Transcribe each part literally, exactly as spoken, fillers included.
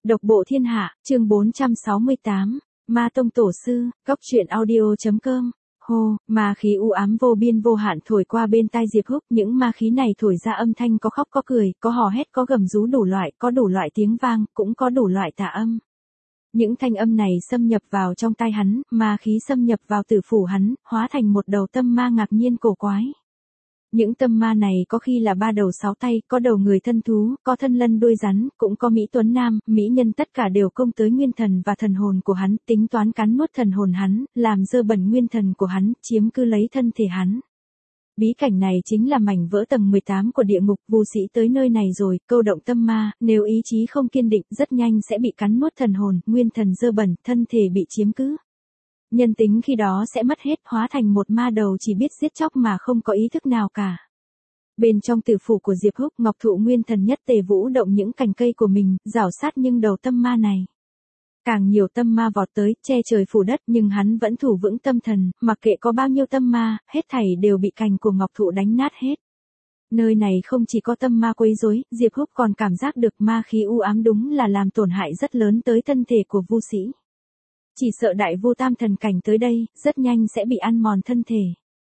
Độc bộ thiên hạ, chương bốn trăm sáu mươi tám, Ma Tông Tổ Sư, Góc Chuyện Audio.com. Hô, ma khí u ám vô biên vô hạn thổi qua bên tai Diệp Húc, những ma khí này thổi ra âm thanh có khóc có cười, có hò hét có gầm rú đủ loại, có đủ loại tiếng vang, cũng có đủ loại tà âm. Những thanh âm này xâm nhập vào trong tai hắn, ma khí xâm nhập vào tử phủ hắn, hóa thành một đầu tâm ma ngạc nhiên cổ quái. Những tâm ma này có khi là ba đầu sáu tay, có đầu người thân thú, có thân lân đuôi rắn, cũng có mỹ tuấn nam, mỹ nhân, tất cả đều công tới nguyên thần và thần hồn của hắn, tính toán cắn nuốt thần hồn hắn, làm dơ bẩn nguyên thần của hắn, chiếm cứ lấy thân thể hắn. Bí cảnh này chính là mảnh vỡ tầng mười tám của địa ngục, vu sĩ tới nơi này rồi, câu động tâm ma, nếu ý chí không kiên định, rất nhanh sẽ bị cắn nuốt thần hồn, nguyên thần dơ bẩn, thân thể bị chiếm cứ. Nhân tính khi đó sẽ mất hết, hóa thành một ma đầu chỉ biết giết chóc mà không có ý thức nào cả. Bên trong tử phủ của Diệp Húc, Ngọc Thụ Nguyên Thần nhất tề vũ động những cành cây của mình, rảo sát nhưng đầu tâm ma này. Càng nhiều tâm ma vọt tới, che trời phủ đất, nhưng hắn vẫn thủ vững tâm thần, mặc kệ có bao nhiêu tâm ma, hết thảy đều bị cành của Ngọc Thụ đánh nát hết. Nơi này không chỉ có tâm ma quấy rối, Diệp Húc còn cảm giác được ma khí u ám đúng là làm tổn hại rất lớn tới thân thể của vu sĩ. Chỉ sợ đại vu tam thần cảnh tới đây, rất nhanh sẽ bị ăn mòn thân thể.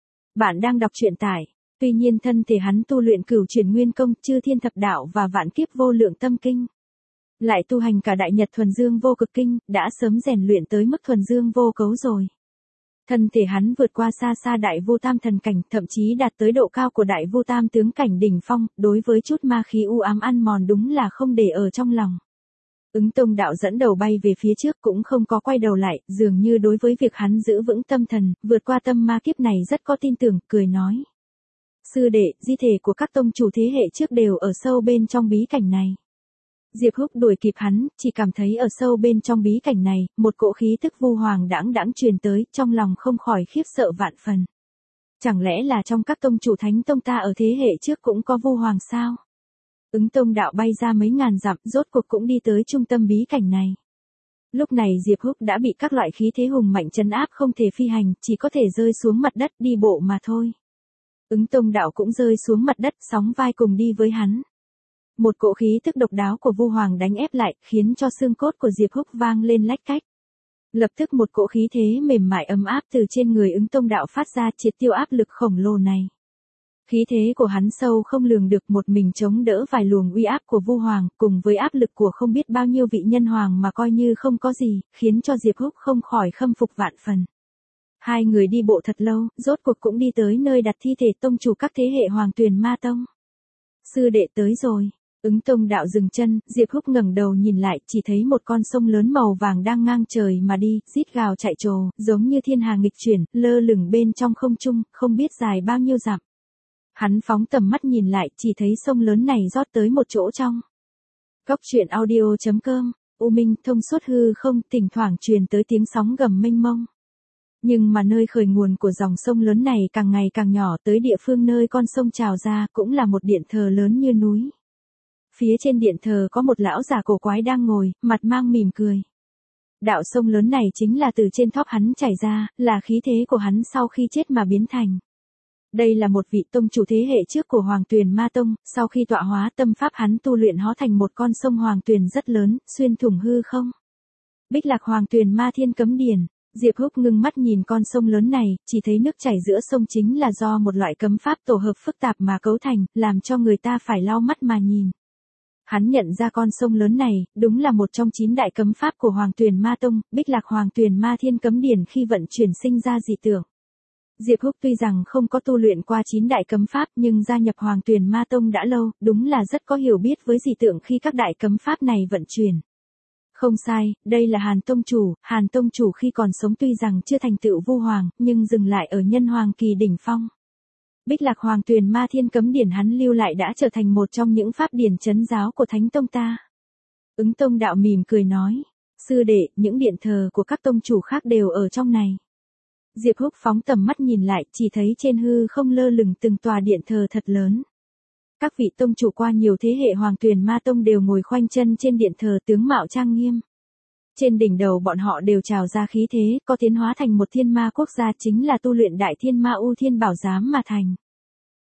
Bạn đang đọc truyện tải. Tuy nhiên thân thể hắn tu luyện cửu chuyển nguyên công, chư thiên thập đạo và vạn kiếp vô lượng tâm kinh. Lại tu hành cả đại nhật thuần dương vô cực kinh, đã sớm rèn luyện tới mức thuần dương vô cấu rồi. Thân thể hắn vượt qua xa xa đại vu tam thần cảnh, thậm chí đạt tới độ cao của đại vu tam tướng cảnh đỉnh phong, đối với chút ma khí u ám ăn mòn đúng là không để ở trong lòng. Ứng Tông Đạo dẫn đầu bay về phía trước cũng không có quay đầu lại, dường như đối với việc hắn giữ vững tâm thần, vượt qua tâm ma kiếp này rất có tin tưởng, cười nói. Sư đệ, di thể của các tông chủ thế hệ trước đều ở sâu bên trong bí cảnh này. Diệp Húc đuổi kịp hắn, chỉ cảm thấy ở sâu bên trong bí cảnh này, một cỗ khí tức vu hoàng đãng đãng truyền tới, trong lòng không khỏi khiếp sợ vạn phần. Chẳng lẽ là trong các tông chủ thánh tông ta ở thế hệ trước cũng có vu hoàng sao? Ứng Tông Đạo bay ra mấy ngàn dặm, rốt cuộc cũng đi tới trung tâm bí cảnh này. Lúc này Diệp Húc đã bị các loại khí thế hùng mạnh trấn áp không thể phi hành, chỉ có thể rơi xuống mặt đất đi bộ mà thôi. Ứng Tông Đạo cũng rơi xuống mặt đất, sóng vai cùng đi với hắn. Một cỗ khí tức độc đáo của vu hoàng đánh ép lại, khiến cho xương cốt của Diệp Húc vang lên lách cách. Lập tức một cỗ khí thế mềm mại ấm áp từ trên người Ứng Tông Đạo phát ra, triệt tiêu áp lực khổng lồ này. Khí thế của hắn sâu không lường được, một mình chống đỡ vài luồng uy áp của vu hoàng, cùng với áp lực của không biết bao nhiêu vị nhân hoàng mà coi như không có gì, khiến cho Diệp Húc không khỏi khâm phục vạn phần. Hai người đi bộ thật lâu, rốt cuộc cũng đi tới nơi đặt thi thể tông chủ các thế hệ Hoàng Tuyền Ma Tông. Sư đệ tới rồi. Ứng Tông Đạo dừng chân, Diệp Húc ngẩng đầu nhìn lại, chỉ thấy một con sông lớn màu vàng đang ngang trời mà đi, rít gào chạy trồ, giống như thiên hà nghịch chuyển, lơ lửng bên trong không trung, không biết dài bao nhiêu dặm. Hắn phóng tầm mắt nhìn lại, chỉ thấy sông lớn này rót tới một chỗ trong. Góc Chuyện Audio.com. U minh thông suốt hư không, thỉnh thoảng truyền tới tiếng sóng gầm mênh mông. Nhưng mà nơi khởi nguồn của dòng sông lớn này càng ngày càng nhỏ, tới địa phương nơi con sông trào ra cũng là một điện thờ lớn như núi. Phía trên điện thờ có một lão già cổ quái đang ngồi, mặt mang mỉm cười. Đạo sông lớn này chính là từ trên thóp hắn chảy ra, là khí thế của hắn sau khi chết mà biến thành. Đây là một vị tông chủ thế hệ trước của Hoàng Tuyền Ma Tông, sau khi tọa hóa tâm pháp hắn tu luyện hóa thành một con sông Hoàng Tuyền rất lớn, xuyên thủng hư không. Bích Lạc Hoàng Tuyền Ma Thiên Cấm Điển. Diệp Húc ngưng mắt nhìn con sông lớn này, chỉ thấy nước chảy giữa sông chính là do một loại cấm pháp tổ hợp phức tạp mà cấu thành, làm cho người ta phải lau mắt mà nhìn. Hắn nhận ra con sông lớn này, đúng là một trong chín đại cấm pháp của Hoàng Tuyền Ma Tông, Bích Lạc Hoàng Tuyền Ma Thiên Cấm Điển khi vận chuyển sinh ra dị tượng. Diệp Húc tuy rằng không có tu luyện qua chín đại cấm pháp nhưng gia nhập Hoàng Tuyền Ma Tông đã lâu, đúng là rất có hiểu biết với dị tượng khi các đại cấm pháp này vận chuyển. Không sai, đây là Hàn Tông Chủ, Hàn Tông Chủ khi còn sống tuy rằng chưa thành tựu vu hoàng, nhưng dừng lại ở nhân hoàng kỳ đỉnh phong. Bích Lạc Hoàng Tuyền Ma Thiên Cấm Điển hắn lưu lại đã trở thành một trong những pháp điển trấn giáo của Thánh Tông ta. Ứng Tông Đạo mỉm cười nói, sư đệ, những điện thờ của các tông chủ khác đều ở trong này. Diệp Húc phóng tầm mắt nhìn lại, chỉ thấy trên hư không lơ lửng từng tòa điện thờ thật lớn. Các vị tông chủ qua nhiều thế hệ Hoàng Tuyền Ma Tông đều ngồi khoanh chân trên điện thờ, tướng mạo trang nghiêm. Trên đỉnh đầu bọn họ đều trào ra khí thế, có tiến hóa thành một thiên ma quốc gia, chính là tu luyện đại thiên ma U Thiên Bảo Giám mà thành.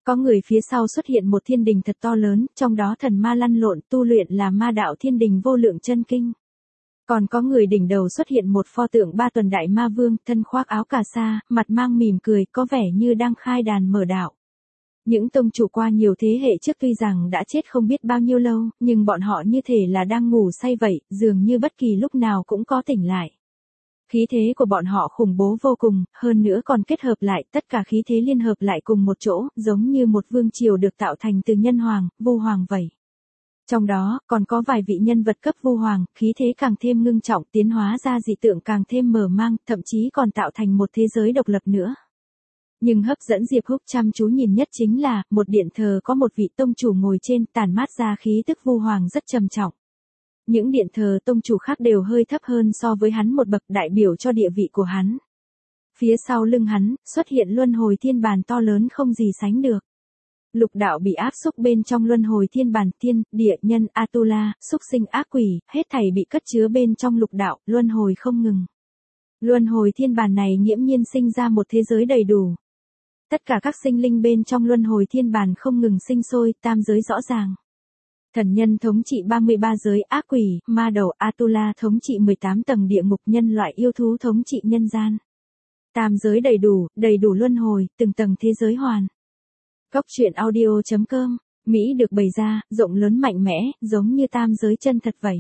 Có người phía sau xuất hiện một thiên đình thật to lớn, trong đó thần ma lăn lộn, tu luyện là ma đạo thiên đình vô lượng chân kinh. Còn có người đỉnh đầu xuất hiện một pho tượng ba tuần đại ma vương, thân khoác áo cà sa, mặt mang mỉm cười, có vẻ như đang khai đàn mở đạo. Những tông chủ qua nhiều thế hệ trước tuy rằng đã chết không biết bao nhiêu lâu, nhưng bọn họ như thể là đang ngủ say vậy, dường như bất kỳ lúc nào cũng có tỉnh lại. Khí thế của bọn họ khủng bố vô cùng, hơn nữa còn kết hợp lại, tất cả khí thế liên hợp lại cùng một chỗ, giống như một vương triều được tạo thành từ nhân hoàng, vu hoàng vậy. Trong đó, còn có vài vị nhân vật cấp vu hoàng, khí thế càng thêm ngưng trọng, tiến hóa ra dị tượng càng thêm mở mang, thậm chí còn tạo thành một thế giới độc lập nữa. Nhưng hấp dẫn Diệp Húc chăm chú nhìn nhất chính là, một điện thờ có một vị tông chủ ngồi trên, tản mát ra khí tức vu hoàng rất trầm trọng. Những điện thờ tông chủ khác đều hơi thấp hơn so với hắn một bậc, đại biểu cho địa vị của hắn. Phía sau lưng hắn, xuất hiện luân hồi thiên bàn to lớn không gì sánh được. Lục đạo bị áp xúc bên trong luân hồi thiên bàn, thiên, địa, nhân, Atula, xúc sinh ác quỷ, hết thảy bị cất chứa bên trong lục đạo, luân hồi không ngừng. Luân hồi thiên bàn này nghiễm nhiên sinh ra một thế giới đầy đủ. Tất cả các sinh linh bên trong luân hồi thiên bàn không ngừng sinh sôi, tam giới rõ ràng. Thần nhân thống trị ba mươi ba giới, ác quỷ, ma đầu, Atula thống trị mười tám tầng địa ngục, nhân loại yêu thú thống trị nhân gian. Tam giới đầy đủ, đầy đủ luân hồi, từng tầng thế giới hoàn. Góc truyện audio chấm com, Mỹ được bày ra, rộng lớn mạnh mẽ, giống như tam giới chân thật vậy.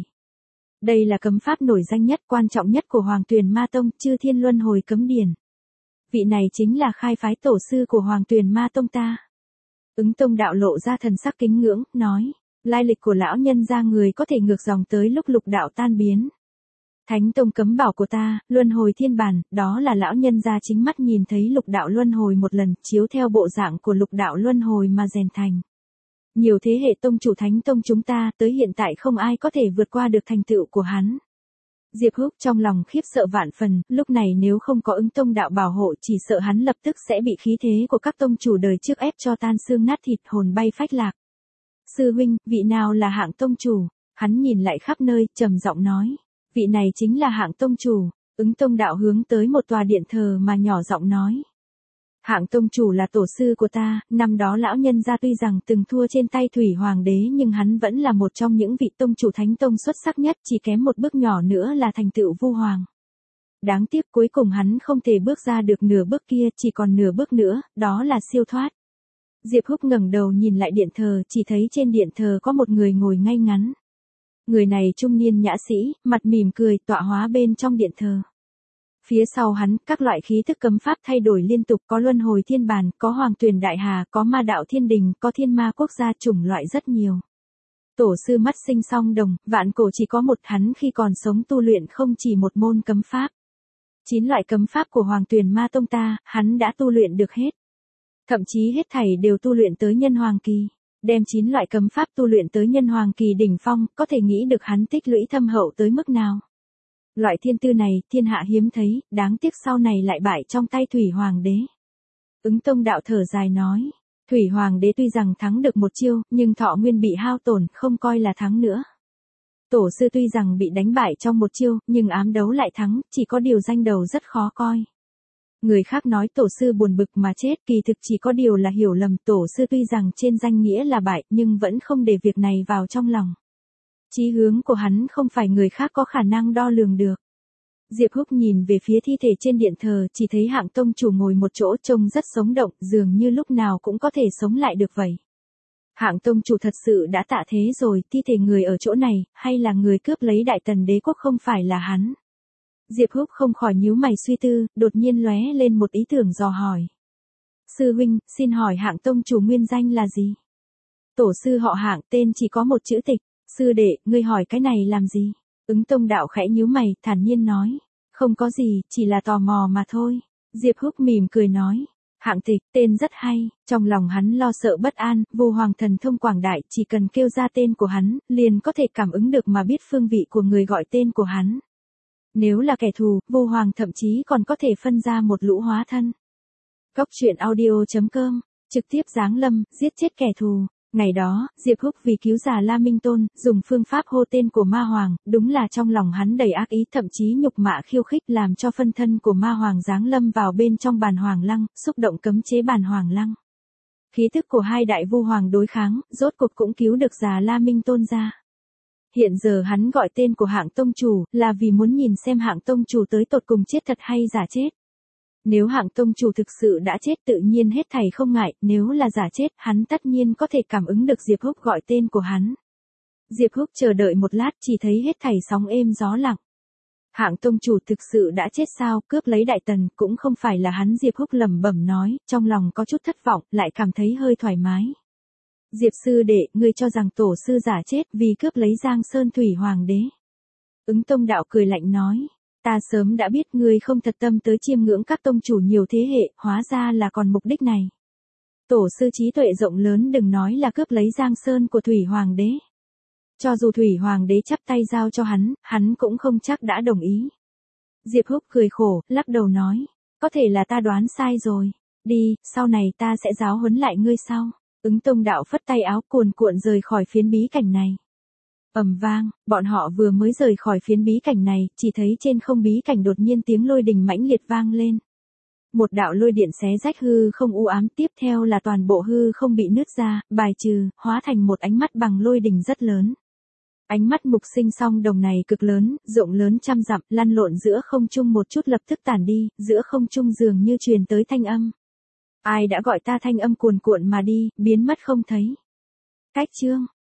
Đây là cấm pháp nổi danh nhất, quan trọng nhất của Hoàng Tuyền Ma Tông, Chư Thiên Luân Hồi Cấm Điển. Vị này chính là khai phái tổ sư của Hoàng Tuyền Ma Tông ta. Ứng Tông đạo lộ ra thần sắc kính ngưỡng, nói, lai lịch của lão nhân gia người có thể ngược dòng tới lúc lục đạo tan biến. Thánh Tông cấm bảo của ta, luân hồi thiên bản, đó là lão nhân gia chính mắt nhìn thấy lục đạo luân hồi một lần, chiếu theo bộ dạng của lục đạo luân hồi mà rèn thành. Nhiều thế hệ tông chủ Thánh Tông chúng ta, tới hiện tại không ai có thể vượt qua được thành tựu của hắn. Diệp Húc trong lòng khiếp sợ vạn phần, lúc này nếu không có Ứng Tông đạo bảo hộ chỉ sợ hắn lập tức sẽ bị khí thế của các tông chủ đời trước ép cho tan xương nát thịt, hồn bay phách lạc. Sư huynh, vị nào là hạng tông chủ? Hắn nhìn lại khắp nơi, trầm giọng nói. Vị này chính là hạng tông chủ. Ứng Tông đạo hướng tới một tòa điện thờ mà nhỏ giọng nói. Hạng tông chủ là tổ sư của ta, năm đó lão nhân gia tuy rằng từng thua trên tay Thủy Hoàng đế nhưng hắn vẫn là một trong những vị tông chủ Thánh Tông xuất sắc nhất, chỉ kém một bước nhỏ nữa là thành tựu vu hoàng. Đáng tiếc cuối cùng hắn không thể bước ra được nửa bước kia, chỉ còn nửa bước nữa, đó là siêu thoát. Diệp Húc ngẩng đầu nhìn lại điện thờ, chỉ thấy trên điện thờ có một người ngồi ngay ngắn. Người này trung niên nhã sĩ, mặt mỉm cười, tọa hóa bên trong điện thờ. Phía sau hắn, các loại khí thức cấm pháp thay đổi liên tục, có luân hồi thiên bàn, có hoàng tuyền đại hà, có ma đạo thiên đình, có thiên ma quốc gia, chủng loại rất nhiều. Tổ sư mắt sinh song đồng, vạn cổ chỉ có một, hắn khi còn sống tu luyện không chỉ một môn cấm pháp. Chín loại cấm pháp của Hoàng Tuyền Ma Tông ta, hắn đã tu luyện được hết. Thậm chí hết thảy đều tu luyện tới nhân hoàng kỳ. Đem chín loại cấm pháp tu luyện tới nhân hoàng kỳ đỉnh phong, có thể nghĩ được hắn tích lũy thâm hậu tới mức nào. Loại thiên tư này, thiên hạ hiếm thấy, đáng tiếc sau này lại bại trong tay Thủy Hoàng đế. Ứng Tông đạo thở dài nói, Thủy Hoàng đế tuy rằng thắng được một chiêu, nhưng thọ nguyên bị hao tổn, không coi là thắng nữa. Tổ sư tuy rằng bị đánh bại trong một chiêu, nhưng ám đấu lại thắng, chỉ có điều danh đầu rất khó coi. Người khác nói tổ sư buồn bực mà chết, kỳ thực chỉ có điều là hiểu lầm, tổ sư tuy rằng trên danh nghĩa là bại, nhưng vẫn không để việc này vào trong lòng. Chí hướng của hắn không phải người khác có khả năng đo lường được. Diệp Húc nhìn về phía thi thể trên điện thờ, chỉ thấy hạng tông chủ ngồi một chỗ trông rất sống động, dường như lúc nào cũng có thể sống lại được vậy. Hạng tông chủ thật sự đã tạ thế rồi, thi thể người ở chỗ này, hay là người cướp lấy đại tần đế quốc không phải là hắn. Diệp Húc không khỏi nhíu mày suy tư, đột nhiên lóe lên một ý tưởng dò hỏi. Sư huynh, xin hỏi hạng tông chủ nguyên danh là gì? Tổ sư họ Hạng, tên chỉ có một chữ Tịch. Sư đệ, ngươi hỏi cái này làm gì? Ứng Tông đạo khẽ nhíu mày, thản nhiên nói. Không có gì, chỉ là tò mò mà thôi. Diệp Húc mỉm cười nói. Hạng Tịch, tên rất hay. Trong lòng hắn lo sợ bất an, vô hoàng thần thông quảng đại, chỉ cần kêu ra tên của hắn, liền có thể cảm ứng được mà biết phương vị của người gọi tên của hắn. Nếu là kẻ thù, vô hoàng thậm chí còn có thể phân ra một lũ hóa thân. Góc truyện audio chấm com, trực tiếp giáng lâm, giết chết kẻ thù. Ngày đó, Diệp Húc vì cứu già La Minh Tôn, dùng phương pháp hô tên của ma hoàng, đúng là trong lòng hắn đầy ác ý, thậm chí nhục mạ khiêu khích, làm cho phân thân của ma hoàng giáng lâm vào bên trong bàn hoàng lăng, xúc động cấm chế bàn hoàng lăng. Khí tức của hai đại vu hoàng đối kháng, rốt cuộc cũng cứu được già La Minh Tôn ra. Hiện giờ hắn gọi tên của Hạng tông chủ, là vì muốn nhìn xem Hạng tông chủ tới tột cùng chết thật hay giả chết. Nếu Hạng tông chủ thực sự đã chết tự nhiên hết thảy không ngại, nếu là giả chết, hắn tất nhiên có thể cảm ứng được Diệp Húc gọi tên của hắn. Diệp Húc chờ đợi một lát chỉ thấy hết thảy sóng êm gió lặng. Hạng tông chủ thực sự đã chết sao, cướp lấy Đại Tần, cũng không phải là hắn. Diệp Húc lẩm bẩm nói, trong lòng có chút thất vọng, lại cảm thấy hơi thoải mái. Diệp sư đệ, ngươi cho rằng tổ sư giả chết vì cướp lấy Giang Sơn Thủy Hoàng đế. Ứng Tông đạo cười lạnh nói, ta sớm đã biết ngươi không thật tâm tới chiêm ngưỡng các tông chủ nhiều thế hệ, hóa ra là còn mục đích này. Tổ sư trí tuệ rộng lớn, đừng nói là cướp lấy Giang Sơn của Thủy Hoàng đế. Cho dù Thủy Hoàng đế chắp tay giao cho hắn, hắn cũng không chắc đã đồng ý. Diệp Húc cười khổ, lắc đầu nói, có thể là ta đoán sai rồi. Đi, sau này ta sẽ giáo huấn lại ngươi sau. Ứng Tông đạo phất tay áo cuồn cuộn rời khỏi phiến bí cảnh này. Ầm vang, bọn họ vừa mới rời khỏi phiến bí cảnh này, chỉ thấy trên không bí cảnh đột nhiên tiếng lôi đình mãnh liệt vang lên. Một đạo lôi điện xé rách hư không u ám, tiếp theo là toàn bộ hư không bị nứt ra, bài trừ, hóa thành một ánh mắt bằng lôi đình rất lớn. Ánh mắt mục sinh song đồng này cực lớn, rộng lớn trăm dặm, lăn lộn giữa không trung một chút lập tức tản đi, giữa không trung dường như truyền tới thanh âm. Ai đã gọi ta? Thanh âm cuồn cuộn mà đi, biến mất không thấy. Cách chương